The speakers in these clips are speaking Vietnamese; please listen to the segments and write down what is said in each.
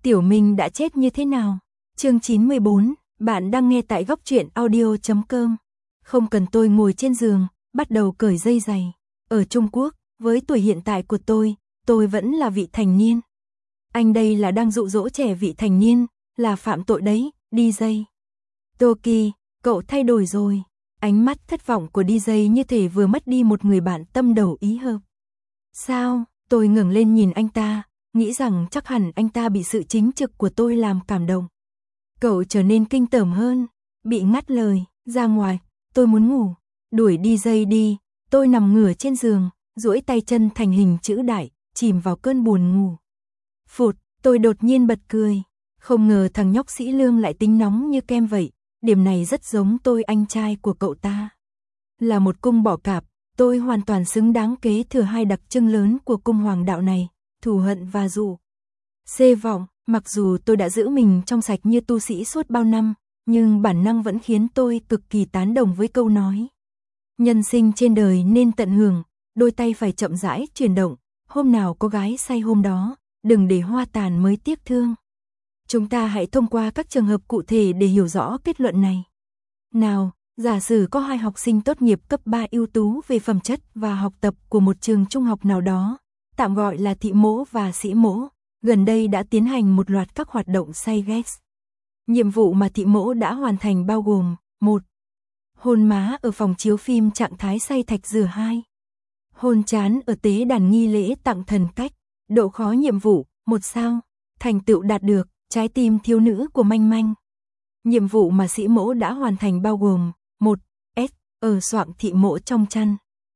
Tiểu Minh đã chết như thế nào? Chương 94, bạn đang nghe tại góc truyện audio.com. Không cần tôi ngồi trên giường, bắt đầu cởi dây giày. Ở Trung Quốc, với tuổi hiện tại của tôi vẫn là vị thành niên. Anh đây là đang dụ dỗ trẻ vị thành niên, là phạm tội đấy, DJ. Toki, cậu thay đổi rồi. Ánh mắt thất vọng của DJ như thể vừa mất đi một người bạn tâm đầu ý hợp. Sao? Tôi ngẩng lên nhìn anh ta, nghĩ rằng chắc hẳn anh ta bị sự chính trực của tôi làm cảm động. Cậu trở nên kinh tởm hơn, bị ngắt lời, ra ngoài, tôi muốn ngủ, đuổi DJ đi, tôi nằm ngửa trên giường, duỗi tay chân thành hình chữ đại, chìm vào cơn buồn ngủ. Phụt, tôi đột nhiên bật cười, không ngờ thằng nhóc Sĩ Lương lại tính nóng như kem vậy, điểm này rất giống tôi anh trai của cậu ta. Là một cung bỏ cạp, tôi hoàn toàn xứng đáng kế thừa hai đặc trưng lớn của cung hoàng đạo này, thù hận và dụ. Xê vọng, mặc dù tôi đã giữ mình trong sạch như tu sĩ suốt bao năm, nhưng bản năng vẫn khiến tôi cực kỳ tán đồng với câu nói. Nhân sinh trên đời nên tận hưởng, đôi tay phải chậm rãi chuyển động, hôm nào có gái say hôm đó, đừng để hoa tàn mới tiếc thương. Chúng ta hãy thông qua các trường hợp cụ thể để hiểu rõ kết luận này. Nào, giả sử có hai học sinh tốt nghiệp cấp 3 ưu tú về phẩm chất và học tập của một trường trung học nào đó, tạm gọi là thị mỗ và sĩ mỗ, gần đây đã tiến hành một loạt các hoạt động say ghét. Nhiệm vụ mà thị mỗ đã hoàn thành bao gồm: 1. Hôn má ở phòng chiếu phim trạng thái say thạch dừa. 2. Hôn trán ở tế đàn nghi lễ tặng thần cách. Độ khó nhiệm vụ: 1 sao. Thành tựu đạt được: trái tim thiếu nữ của Manh Manh. Nhiệm vụ mà sĩ mỗ đã hoàn thành bao gồm: 1. S. Ở xoạng thị mỗ trong chăn.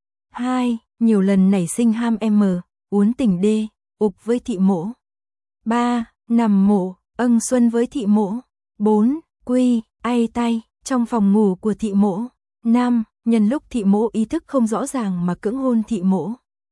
2. Nhiều lần nảy sinh ham M. Uốn tình D. Ục với thị mỗ. 3. Nằm mộ, âng xuân với thị mỗ. 4. Quy, ai tay, trong phòng ngủ của thị mỗ. 5. Nhân lúc thị mỗ ý thức không rõ ràng mà cưỡng hôn thị mỗ.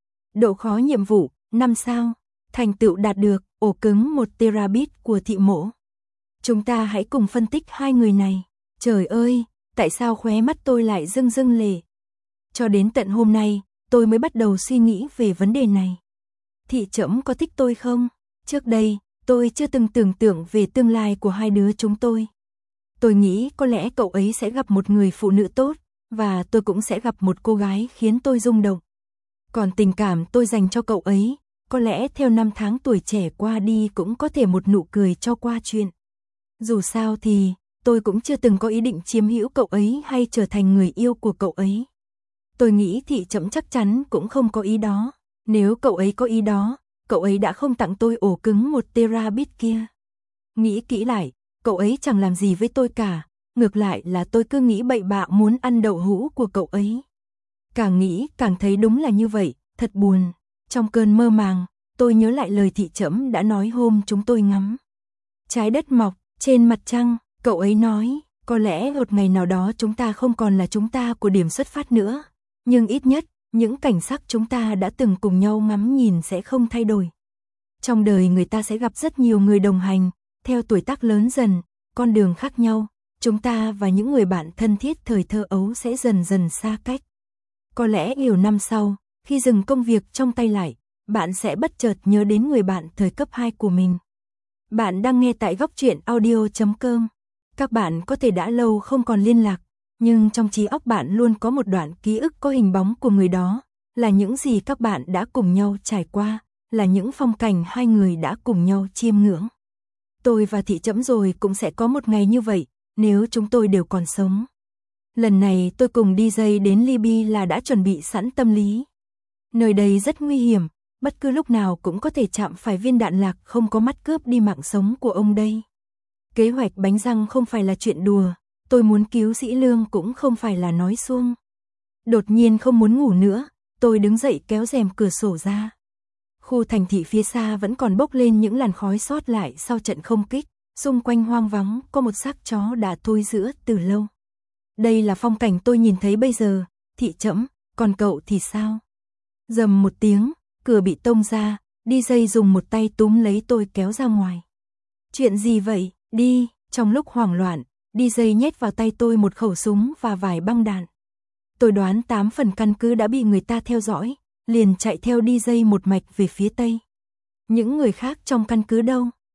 Độ khó nhiệm vụ: 5 sao. Thành tựu đạt được: ổ cứng 1 terabit của thị mỗ. Chúng ta hãy cùng phân tích hai người này. Trời ơi, tại sao khóe mắt tôi lại rưng rưng lệ? Cho đến tận hôm nay, tôi mới bắt đầu suy nghĩ về vấn đề này. Thị Trẫm có thích tôi không? Trước đây, tôi chưa từng tưởng tượng về tương lai của hai đứa chúng tôi. Tôi nghĩ có lẽ cậu ấy sẽ gặp một người phụ nữ tốt, và tôi cũng sẽ gặp một cô gái khiến tôi rung động. Còn tình cảm tôi dành cho cậu ấy, có lẽ theo năm tháng tuổi trẻ qua đi cũng có thể một nụ cười cho qua chuyện. Dù sao thì, tôi cũng chưa từng có ý định chiếm hữu cậu ấy hay trở thành người yêu của cậu ấy. Tôi nghĩ Thị Trẫm chắc chắn cũng không có ý đó. Nếu cậu ấy có ý đó, cậu ấy đã không tặng tôi ổ cứng 1 terabit kia. Nghĩ kỹ lại, cậu ấy chẳng làm gì với tôi cả, ngược lại là tôi cứ nghĩ bậy bạ muốn ăn đậu hũ của cậu ấy. Càng nghĩ càng thấy đúng là như vậy, thật buồn. Trong cơn mơ màng, tôi nhớ lại lời Thị Trẫm đã nói hôm chúng tôi ngắm trái đất mọc trên mặt trăng. Cậu ấy nói, có lẽ một ngày nào đó chúng ta không còn là chúng ta của điểm xuất phát nữa, nhưng ít nhất, những cảnh sắc chúng ta đã từng cùng nhau ngắm nhìn sẽ không thay đổi. Trong đời người ta sẽ gặp rất nhiều người đồng hành, theo tuổi tác lớn dần, con đường khác nhau, chúng ta và những người bạn thân thiết thời thơ ấu sẽ dần dần xa cách. Có lẽ nhiều năm sau, khi dừng công việc trong tay lại, bạn sẽ bất chợt nhớ đến người bạn thời cấp 2 của mình. Bạn đang nghe tại góc truyện audio.com. Các bạn có thể đã lâu không còn liên lạc, nhưng trong trí óc bạn luôn có một đoạn ký ức có hình bóng của người đó, là những gì các bạn đã cùng nhau trải qua, là những phong cảnh hai người đã cùng nhau chiêm ngưỡng. Tôi và Thị Trẫm rồi cũng sẽ có một ngày như vậy, nếu chúng tôi đều còn sống. Lần này tôi cùng DJ đến Libya là đã chuẩn bị sẵn tâm lý. Nơi đây rất nguy hiểm, bất cứ lúc nào cũng có thể chạm phải viên đạn lạc không có mắt cướp đi mạng sống của ông đây. Kế hoạch bánh răng không phải là chuyện đùa, tôi muốn cứu Sĩ Lương cũng không phải là nói suông. Đột nhiên không muốn ngủ nữa, tôi đứng dậy kéo rèm cửa sổ ra. Khu thành thị phía xa vẫn còn bốc lên những làn khói sót lại sau trận không kích, xung quanh hoang vắng có một xác chó đã thôi rữa từ lâu. Đây là phong cảnh tôi nhìn thấy bây giờ. Thị Trẫm, còn cậu thì sao? Rầm một tiếng, cửa bị tông ra, DJ dùng một tay túm lấy tôi kéo ra ngoài. Chuyện gì vậy? Đi. Trong lúc hoảng loạn, DJ nhét vào tay tôi một khẩu súng và vài băng đạn. Tôi đoán 8 phần căn cứ đã bị người ta theo dõi, liền chạy theo DJ một mạch về phía tây. Những người khác trong căn cứ đâu?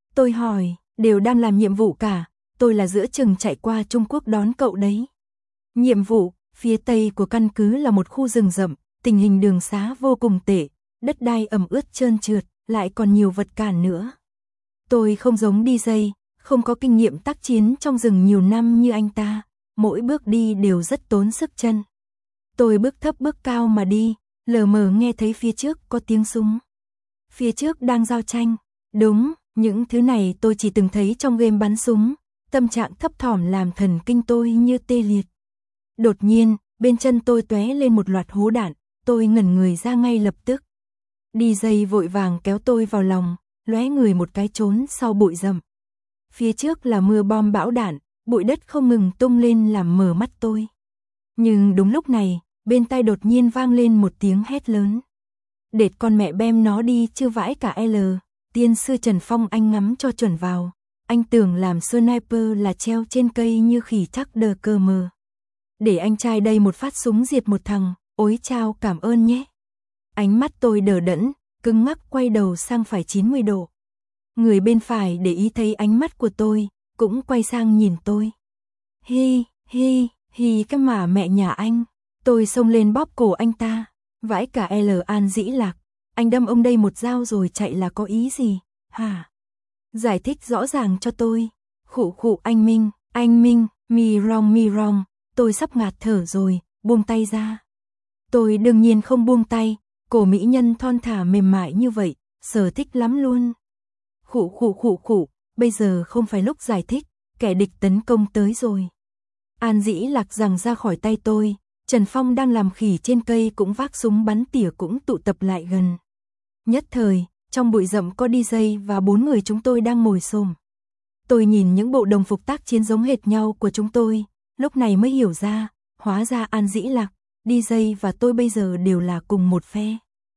Tôi hỏi, đều đang làm nhiệm vụ cả, tôi là giữa chừng chạy qua Trung Quốc đón cậu đấy. Nhiệm vụ, phía tây của căn cứ là một khu rừng rậm, tình hình đường xá vô cùng tệ, đất đai ẩm ướt trơn trượt, lại còn nhiều vật cản nữa. Tôi không giống DJ, không có kinh nghiệm tác chiến trong rừng nhiều năm như anh ta, mỗi bước đi đều rất tốn sức chân. Tôi bước thấp bước cao mà đi, lờ mờ nghe thấy phía trước có tiếng súng. Phía trước đang giao tranh, đúng, những thứ này tôi chỉ từng thấy trong game bắn súng, tâm trạng thấp thỏm làm thần kinh tôi như tê liệt. Đột nhiên, bên chân tôi tóe lên một loạt hố đạn, tôi ngẩn người ra ngay lập tức. DJ vội vàng kéo tôi vào lòng, lóe người một cái trốn sau bụi rậm. Phía trước là mưa bom bão đạn, bụi đất không ngừng tung lên làm mờ mắt tôi. Nhưng đúng lúc này, bên tai đột nhiên vang lên một tiếng hét lớn. Đệt con mẹ bem nó đi chứ vãi cả L, tiên sư Trần Phong anh ngắm cho chuẩn vào. Anh tưởng làm sniper là treo trên cây như khỉ chắc đờ cơ mờ. Để anh trai đây một phát súng diệt một thằng, ối chao cảm ơn nhé. Ánh mắt tôi đờ đẫn, cứng ngắc quay đầu sang phải 90 độ. Người bên phải để ý thấy ánh mắt của tôi, cũng quay sang nhìn tôi. Hi, cái mà mẹ nhà anh. Tôi xông lên bóp cổ anh ta. Vãi cả L An Dĩ Lạc. Anh đâm ông đây một dao rồi chạy là có ý gì? Hả? Giải thích rõ ràng cho tôi. Khụ anh Minh, mi rong. Tôi sắp ngạt thở rồi, buông tay ra. Tôi đương nhiên không buông tay, cổ mỹ nhân thon thả mềm mại như vậy, sở thích lắm luôn. Khụ, bây giờ không phải lúc giải thích, kẻ địch tấn công tới rồi. An Dĩ Lạc giằng ra khỏi tay tôi, Trần Phong đang làm khỉ trên cây cũng vác súng bắn tỉa cũng tụ tập lại gần. Nhất thời, trong bụi rậm có DJ và 4 người chúng tôi đang ngồi xổm. Tôi nhìn những bộ đồng phục tác chiến giống hệt nhau của chúng tôi, lúc này mới hiểu ra, hóa ra An Dĩ Lạc, DJ và tôi bây giờ đều là cùng một phe.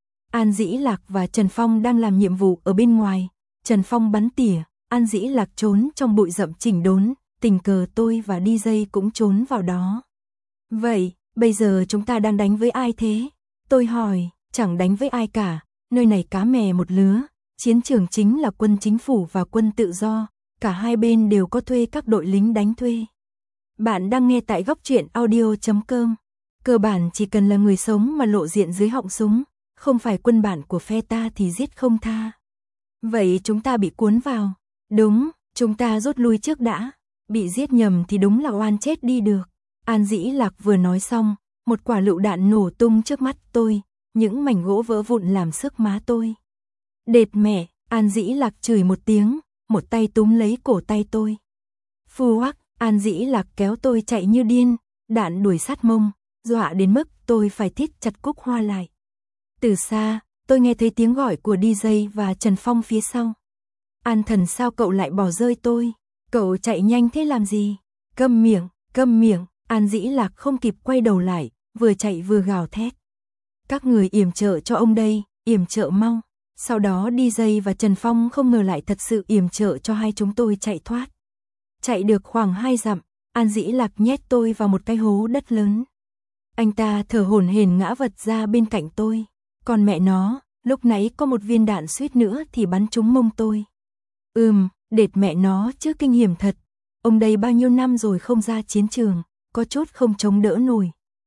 An Dĩ Lạc và Trần Phong đang làm nhiệm vụ ở bên ngoài, Trần Phong bắn tỉa, An Dĩ Lạc trốn trong bụi rậm chỉnh đốn, tình cờ tôi và DJ cũng trốn vào đó. Vậy, bây giờ chúng ta đang đánh với ai thế? Tôi hỏi, chẳng đánh với ai cả, nơi này cá mè một lứa, chiến trường chính là quân chính phủ và quân tự do, cả hai bên đều có thuê các đội lính đánh thuê. Bạn đang nghe tại góc truyện audio.com. Cơ bản chỉ cần là người sống mà lộ diện dưới họng súng, không phải quân bản của phe ta thì giết không tha. Vậy chúng ta bị cuốn vào. Đúng, chúng ta rút lui trước đã. Bị giết nhầm thì đúng là oan chết đi được. An Dĩ Lạc vừa nói xong, một quả lựu đạn nổ tung trước mắt tôi, những mảnh gỗ vỡ vụn làm sức má tôi. Đệt mẹ, An Dĩ Lạc chửi một tiếng, một tay túm lấy cổ tay tôi. Phù hoắc, An Dĩ Lạc kéo tôi chạy như điên, đạn đuổi sát mông, dọa đến mức tôi phải thít chặt cúc hoa lại. Từ xa, tôi nghe thấy tiếng gọi của DJ và Trần Phong phía sau. An Thần sao cậu lại bỏ rơi tôi? Cậu chạy nhanh thế làm gì? Câm miệng, An Dĩ Lạc không kịp quay đầu lại, vừa chạy vừa gào thét. Các người yểm trợ cho ông đây, yểm trợ mau. Sau đó DJ và Trần Phong không ngờ lại thật sự yểm trợ cho hai chúng tôi chạy thoát. Chạy được khoảng 2 dặm, An Dĩ Lạc nhét tôi vào một cái hố đất lớn. Anh ta thở hổn hển ngã vật ra bên cạnh tôi. Còn mẹ nó, lúc nãy có một viên đạn suýt nữa thì bắn trúng mông tôi. Đệt mẹ nó chứ kinh hiểm thật. Ông đây bao nhiêu năm rồi không ra chiến trường, có chút không chống đỡ nổi.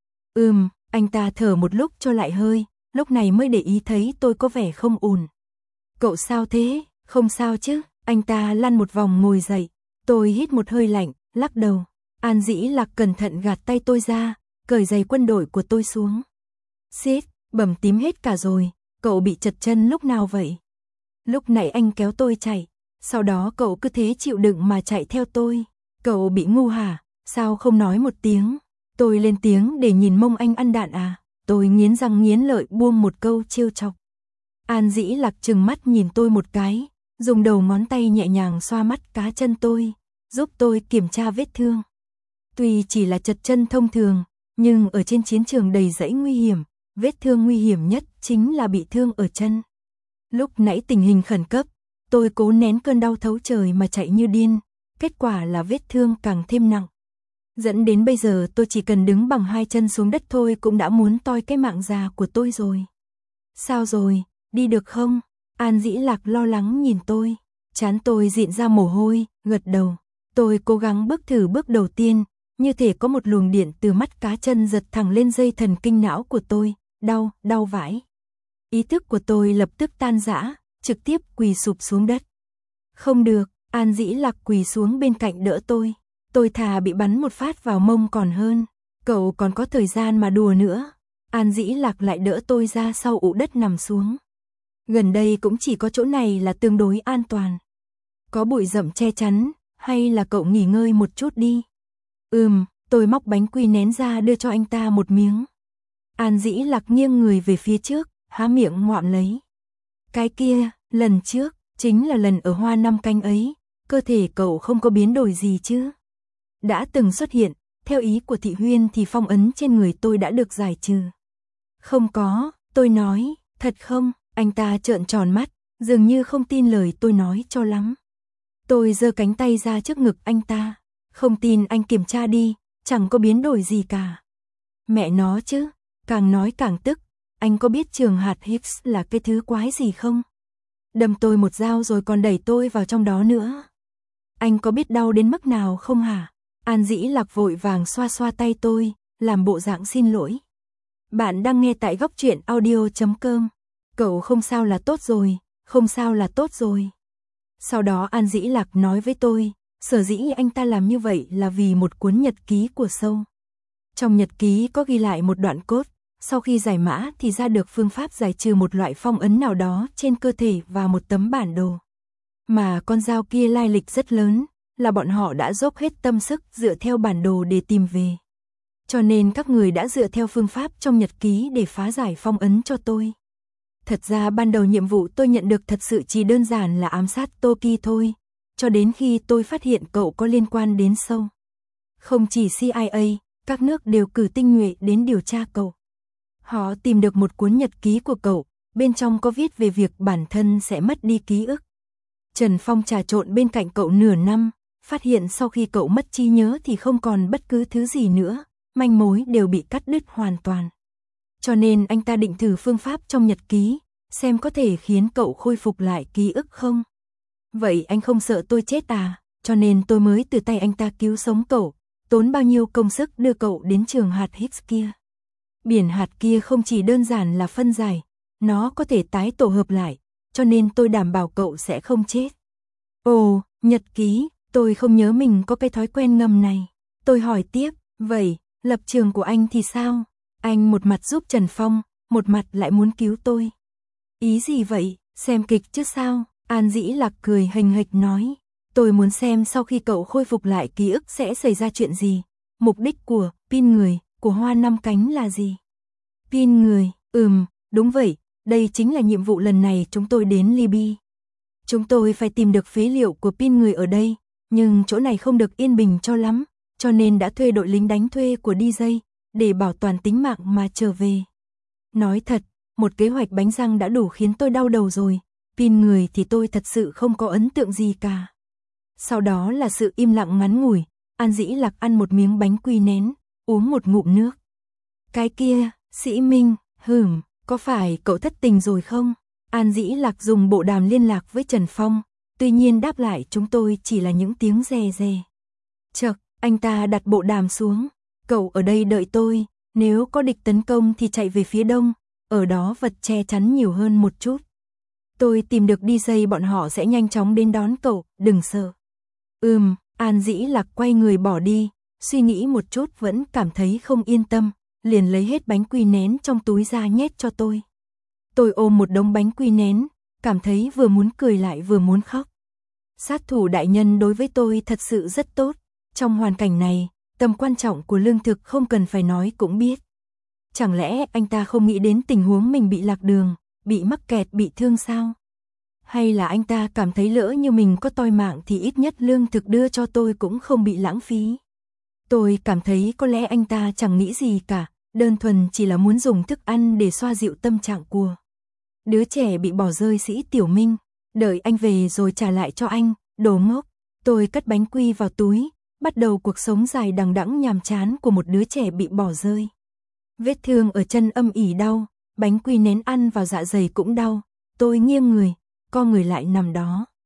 Anh ta thở một lúc cho lại hơi, lúc này mới để ý thấy tôi có vẻ không ổn. Cậu sao thế? Không sao chứ? Anh ta lăn một vòng ngồi dậy. Tôi hít một hơi lạnh, lắc đầu. An Dĩ Lạc cẩn thận gạt tay tôi ra, cởi giày quân đội của tôi xuống. Xít, bầm tím hết cả rồi, cậu bị trật chân lúc nào vậy? Lúc nãy anh kéo tôi chạy, sau đó cậu cứ thế chịu đựng mà chạy theo tôi. Cậu bị ngu hả? Sao không nói một tiếng? Tôi lên tiếng để nhìn mông anh ăn đạn à? Tôi nghiến răng nghiến lợi buông một câu trêu chọc. An Dĩ Lạc trừng mắt nhìn tôi một cái, dùng đầu ngón tay nhẹ nhàng xoa mắt cá chân tôi, giúp tôi kiểm tra vết thương. Tuy chỉ là trật chân thông thường, nhưng ở trên chiến trường đầy rẫy nguy hiểm, vết thương nguy hiểm nhất chính là bị thương ở chân. Lúc nãy tình hình khẩn cấp, tôi cố nén cơn đau thấu trời mà chạy như điên, kết quả là vết thương càng thêm nặng. Dẫn đến bây giờ tôi chỉ cần đứng bằng 2 chân xuống đất thôi cũng đã muốn toi cái mạng già của tôi rồi. Sao rồi, đi được không? An Dĩ Lạc lo lắng nhìn tôi. Trán tôi dịn ra mồ hôi, gật đầu. Tôi cố gắng bước thử bước đầu tiên, như thể có một luồng điện từ mắt cá chân giật thẳng lên dây thần kinh não của tôi, đau, đau vãi. Ý thức của tôi lập tức tan rã, trực tiếp quỳ sụp xuống đất. Không được, An Dĩ Lạc quỳ xuống bên cạnh đỡ tôi. Tôi thà bị bắn một phát vào mông còn hơn. Cậu còn có thời gian mà đùa nữa. An Dĩ Lạc lại đỡ tôi ra sau ụ đất nằm xuống. Gần đây cũng chỉ có chỗ này là tương đối an toàn. Có bụi rậm che chắn, hay là cậu nghỉ ngơi một chút đi. Tôi móc bánh quy nén ra đưa cho anh ta một miếng. An Dĩ Lạc nghiêng người về phía trước, há miệng ngoạm lấy. Cái kia, lần trước, chính là lần ở Hoa Năm Canh ấy, cơ thể cậu không có biến đổi gì chứ? Đã từng xuất hiện, theo ý của Thị Huyên thì phong ấn trên người tôi đã được giải trừ. Không có, tôi nói, thật không? Anh ta trợn tròn mắt, dường như không tin lời tôi nói cho lắm. Tôi giơ cánh tay ra trước ngực anh ta. Không tin anh kiểm tra đi, chẳng có biến đổi gì cả. Mẹ nó chứ, càng nói càng tức. Anh có biết trường hạt Higgs là cái thứ quái gì không? Đâm tôi một dao rồi còn đẩy tôi vào trong đó nữa. Anh có biết đau đến mức nào không hả? An Dĩ Lạc vội vàng xoa xoa tay tôi, làm bộ dạng xin lỗi. Bạn đang nghe tại góc truyện audio.com. Cậu không sao là tốt rồi, không sao là tốt rồi. Sau đó An Dĩ Lạc nói với tôi, sở dĩ anh ta làm như vậy là vì một cuốn nhật ký của Sâu. Trong nhật ký có ghi lại một đoạn cốt, sau khi giải mã thì ra được phương pháp giải trừ một loại phong ấn nào đó trên cơ thể và một tấm bản đồ. Mà con dao kia lai lịch rất lớn, là bọn họ đã dốc hết tâm sức dựa theo bản đồ để tìm về. Cho nên các người đã dựa theo phương pháp trong nhật ký để phá giải phong ấn cho tôi. Thật ra ban đầu nhiệm vụ tôi nhận được thật sự chỉ đơn giản là ám sát Toki thôi, cho đến khi tôi phát hiện cậu có liên quan đến Sâu. Không chỉ CIA, các nước đều cử tinh nhuệ đến điều tra cậu. Họ tìm được một cuốn nhật ký của cậu, bên trong có viết về việc bản thân sẽ mất đi ký ức. Trần Phong trà trộn bên cạnh cậu nửa năm, phát hiện sau khi cậu mất trí nhớ thì không còn bất cứ thứ gì nữa, manh mối đều bị cắt đứt hoàn toàn. Cho nên anh ta định thử phương pháp trong nhật ký, xem có thể khiến cậu khôi phục lại ký ức không. Vậy anh không sợ tôi chết à? Cho nên tôi mới từ tay anh ta cứu sống cậu, tốn bao nhiêu công sức đưa cậu đến trường hạt Higgs kia. Biển hạt kia không chỉ đơn giản là phân giải, nó có thể tái tổ hợp lại, cho nên tôi đảm bảo cậu sẽ không chết. Ồ, nhật ký, tôi không nhớ mình có cái thói quen ngầm này. Tôi hỏi tiếp, vậy, lập trường của anh thì sao? Anh một mặt giúp Trần Phong, một mặt lại muốn cứu tôi. Ý gì vậy, xem kịch chứ sao? An Dĩ Lạc cười hềnh hệch nói. Tôi muốn xem sau khi cậu khôi phục lại ký ức sẽ xảy ra chuyện gì. Mục đích của pin người, của Hoa Năm Cánh là gì? Pin người, đúng vậy, đây chính là nhiệm vụ lần này chúng tôi đến Libya. Chúng tôi phải tìm được phế liệu của pin người ở đây, nhưng chỗ này không được yên bình cho lắm, cho nên đã thuê đội lính đánh thuê của DJ, để bảo toàn tính mạng mà trở về. Nói thật, một kế hoạch bánh răng đã đủ khiến tôi đau đầu rồi, pin người thì tôi thật sự không có ấn tượng gì cả. Sau đó là sự im lặng ngắn ngủi, An Dĩ Lạc ăn một miếng bánh quy nén, uống một ngụm nước. Cái kia, Sĩ Minh, có phải cậu thất tình rồi không? An Dĩ Lạc dùng bộ đàm liên lạc với Trần Phong, tuy nhiên đáp lại chúng tôi chỉ là những tiếng rè rè. Chậc, anh ta đặt bộ đàm xuống, cậu ở đây đợi tôi, nếu có địch tấn công thì chạy về phía đông, ở đó vật che chắn nhiều hơn một chút. Tôi tìm được DJ bọn họ sẽ nhanh chóng đến đón cậu, đừng sợ. An Dĩ Lạc quay người bỏ đi, suy nghĩ một chút vẫn cảm thấy không yên tâm, liền lấy hết bánh quy nén trong túi ra nhét cho tôi. Tôi ôm một đống bánh quy nén, cảm thấy vừa muốn cười lại vừa muốn khóc. Sát thủ đại nhân đối với tôi thật sự rất tốt, trong hoàn cảnh này, tầm quan trọng của lương thực không cần phải nói cũng biết. Chẳng lẽ anh ta không nghĩ đến tình huống mình bị lạc đường, bị mắc kẹt bị thương sao? Hay là anh ta cảm thấy lỡ như mình có toi mạng thì ít nhất lương thực đưa cho tôi cũng không bị lãng phí. Tôi cảm thấy có lẽ anh ta chẳng nghĩ gì cả, đơn thuần chỉ là muốn dùng thức ăn để xoa dịu tâm trạng của đứa trẻ bị bỏ rơi Sĩ Tiểu Minh. Đợi anh về rồi trả lại cho anh, đồ ngốc. Tôi cất bánh quy vào túi, bắt đầu cuộc sống dài đằng đẵng nhàm chán của một đứa trẻ bị bỏ rơi. Vết thương ở chân âm ỉ đau, bánh quy nén ăn vào dạ dày cũng đau. Tôi nghiêng người, co người lại nằm đó.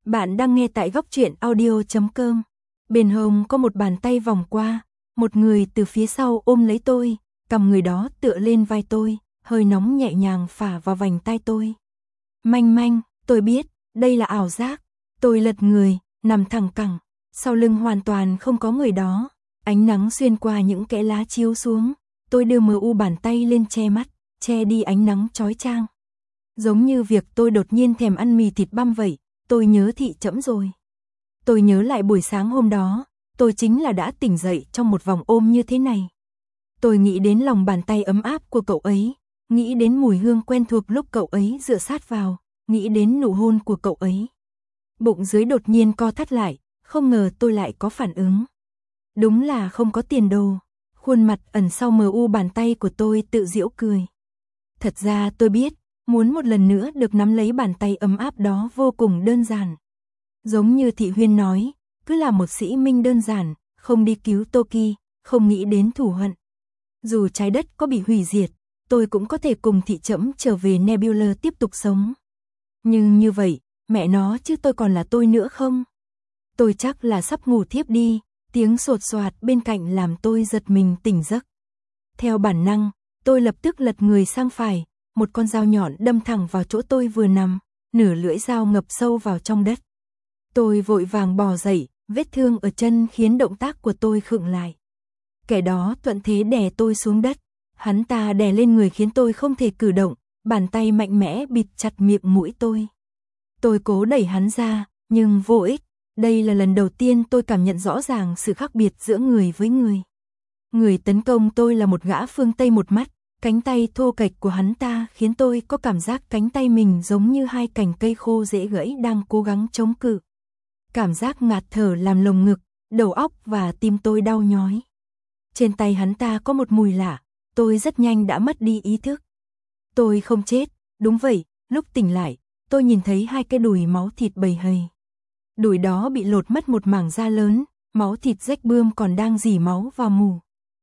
Bạn đang nghe tại góc truyện audio.com. Bên hông có một bàn tay vòng qua, một người từ phía sau ôm lấy tôi, cầm người đó tựa lên vai tôi, hơi nóng nhẹ nhàng phả vào vành tai tôi. Manh manh, tôi biết, đây là ảo giác. Tôi lật người, nằm thẳng cẳng, sau lưng hoàn toàn không có người đó. Ánh nắng xuyên qua những kẽ lá chiếu xuống, tôi đưa mờ u bàn tay lên che mắt, che đi ánh nắng chói chang. Giống như việc tôi đột nhiên thèm ăn mì thịt băm vậy, tôi nhớ Thị Trẫm rồi. Tôi nhớ lại buổi sáng hôm đó, tôi chính là đã tỉnh dậy trong một vòng ôm như thế này. Tôi nghĩ đến lòng bàn tay ấm áp của cậu ấy, nghĩ đến mùi hương quen thuộc lúc cậu ấy dựa sát vào, nghĩ đến nụ hôn của cậu ấy. Bụng dưới đột nhiên co thắt lại, không ngờ tôi lại có phản ứng. Đúng là không có tiền đồ. Khuôn mặt ẩn sau mờ u bàn tay của tôi tự giễu cười. Thật ra tôi biết, muốn một lần nữa được nắm lấy bàn tay ấm áp đó vô cùng đơn giản. Giống như Thị Huyên nói, cứ là một sĩ minh đơn giản, không đi cứu Toki, không nghĩ đến thù hận. Dù trái đất có bị hủy diệt, tôi cũng có thể cùng Thị Trẫm trở về Nebula tiếp tục sống. Nhưng như vậy, mẹ nó chứ tôi còn là tôi nữa không? Tôi chắc là sắp ngủ thiếp đi, tiếng sột soạt bên cạnh làm tôi giật mình tỉnh giấc. Theo bản năng, tôi lập tức lật người sang phải, một con dao nhọn đâm thẳng vào chỗ tôi vừa nằm, nửa lưỡi dao ngập sâu vào trong đất. Tôi vội vàng bò dậy, vết thương ở chân khiến động tác của tôi khựng lại. Kẻ đó thuận thế đè tôi xuống đất, hắn ta đè lên người khiến tôi không thể cử động, bàn tay mạnh mẽ bịt chặt miệng mũi tôi. Tôi cố đẩy hắn ra, nhưng vô ích. Đây là lần đầu tiên tôi cảm nhận rõ ràng sự khác biệt giữa người với người. Người tấn công tôi là một gã phương Tây một mắt, cánh tay thô kệch của hắn ta khiến tôi có cảm giác cánh tay mình giống như hai cành cây khô dễ gãy đang cố gắng chống cự. Cảm giác ngạt thở làm lồng ngực, đầu óc và tim tôi đau nhói. Trên tay hắn ta có một mùi lạ, tôi rất nhanh đã mất đi ý thức. Tôi không chết, đúng vậy, lúc tỉnh lại, tôi nhìn thấy hai cái đùi máu thịt bầy hầy. Đùi đó bị lột mất một mảng da lớn, máu thịt rách bươm còn đang rỉ máu vào mù.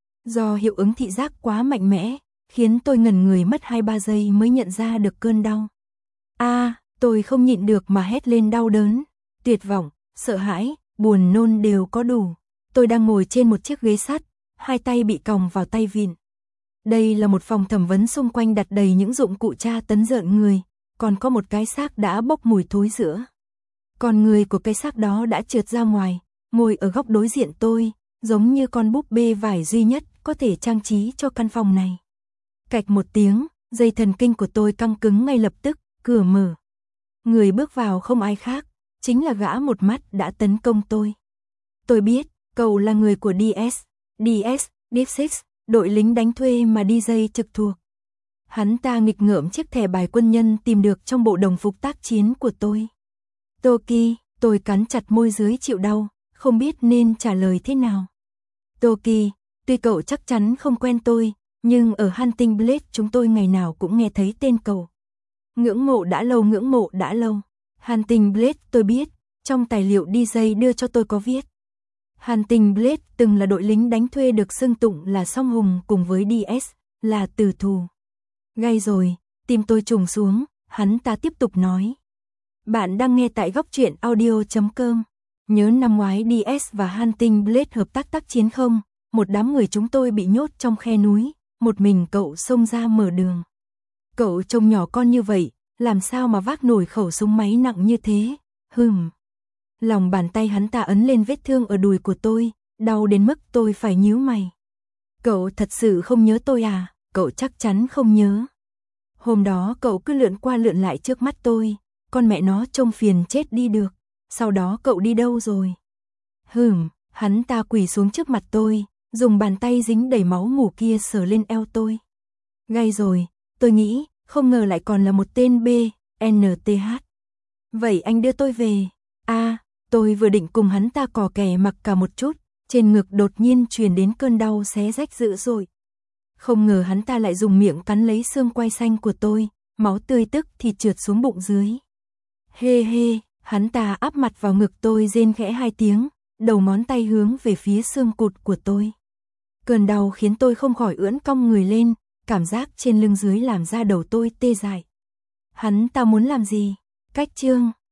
Do hiệu ứng thị giác quá mạnh mẽ, khiến tôi ngẩn người mất 2-3 giây mới nhận ra được cơn đau. Tôi không nhịn được mà hét lên đau đớn, tuyệt vọng, sợ hãi, buồn nôn đều có đủ. Tôi đang ngồi trên một chiếc ghế sắt, hai tay bị còng vào tay vịn. Đây là một phòng thẩm vấn xung quanh đặt đầy những dụng cụ tra tấn rợn người, còn có một cái xác đã bốc mùi thối rữa. Con người của cái xác đó đã trượt ra ngoài, ngồi ở góc đối diện tôi, giống như con búp bê vải duy nhất có thể trang trí cho căn phòng này. Cạch một tiếng, dây thần kinh của tôi căng cứng ngay lập tức, cửa mở. Người bước vào không ai khác, chính là gã một mắt đã tấn công tôi. Tôi biết, cậu là người của Deep Six, đội lính đánh thuê mà DJ trực thuộc. Hắn ta nghịch ngợm chiếc thẻ bài quân nhân tìm được trong bộ đồng phục tác chiến của tôi. Toki, tôi cắn chặt môi dưới chịu đau, không biết nên trả lời thế nào. Toki, tuy cậu chắc chắn không quen tôi, nhưng ở Hunting Blade chúng tôi ngày nào cũng nghe thấy tên cậu. Ngưỡng mộ đã lâu. Hunting Blade tôi biết, trong tài liệu DJ đưa cho tôi có viết. Hunting Blade từng là đội lính đánh thuê được xưng tụng là song hùng cùng với DS, là tử thù. Gay rồi, tim tôi trùng xuống, hắn ta tiếp tục nói. Bạn đang nghe tại góc truyện audio.com. Nhớ năm ngoái DS và Hunting Blade hợp tác chiến không? Một đám người chúng tôi bị nhốt trong khe núi, một mình cậu xông ra mở đường. Cậu trông nhỏ con như vậy, làm sao mà vác nổi khẩu súng máy nặng như thế? Lòng bàn tay hắn ta ấn lên vết thương ở đùi của tôi, đau đến mức tôi phải nhíu mày. Cậu thật sự không nhớ tôi à? Cậu chắc chắn không nhớ. Hôm đó cậu cứ lượn qua lượn lại trước mắt tôi, con mẹ nó trông phiền chết đi được. Sau đó cậu đi đâu rồi? Hắn ta quỳ xuống trước mặt tôi, dùng bàn tay dính đầy máu mù kia sờ lên eo tôi. Gay rồi, tôi nghĩ, không ngờ lại còn là một tên BNTH. Vậy anh đưa tôi về. Tôi vừa định cùng hắn ta cò kè mặc cả một chút, trên ngực đột nhiên truyền đến cơn đau xé rách dữ dội. Không ngờ hắn ta lại dùng miệng cắn lấy xương quai xanh của tôi, máu tươi tức thì trượt xuống bụng dưới. Hắn ta áp mặt vào ngực tôi rên khẽ 2 tiếng, đầu ngón tay hướng về phía xương cụt của tôi. Cơn đau khiến tôi không khỏi ưỡn cong người lên, cảm giác trên lưng dưới làm da đầu tôi tê dại. Hắn ta muốn làm gì? Cách chương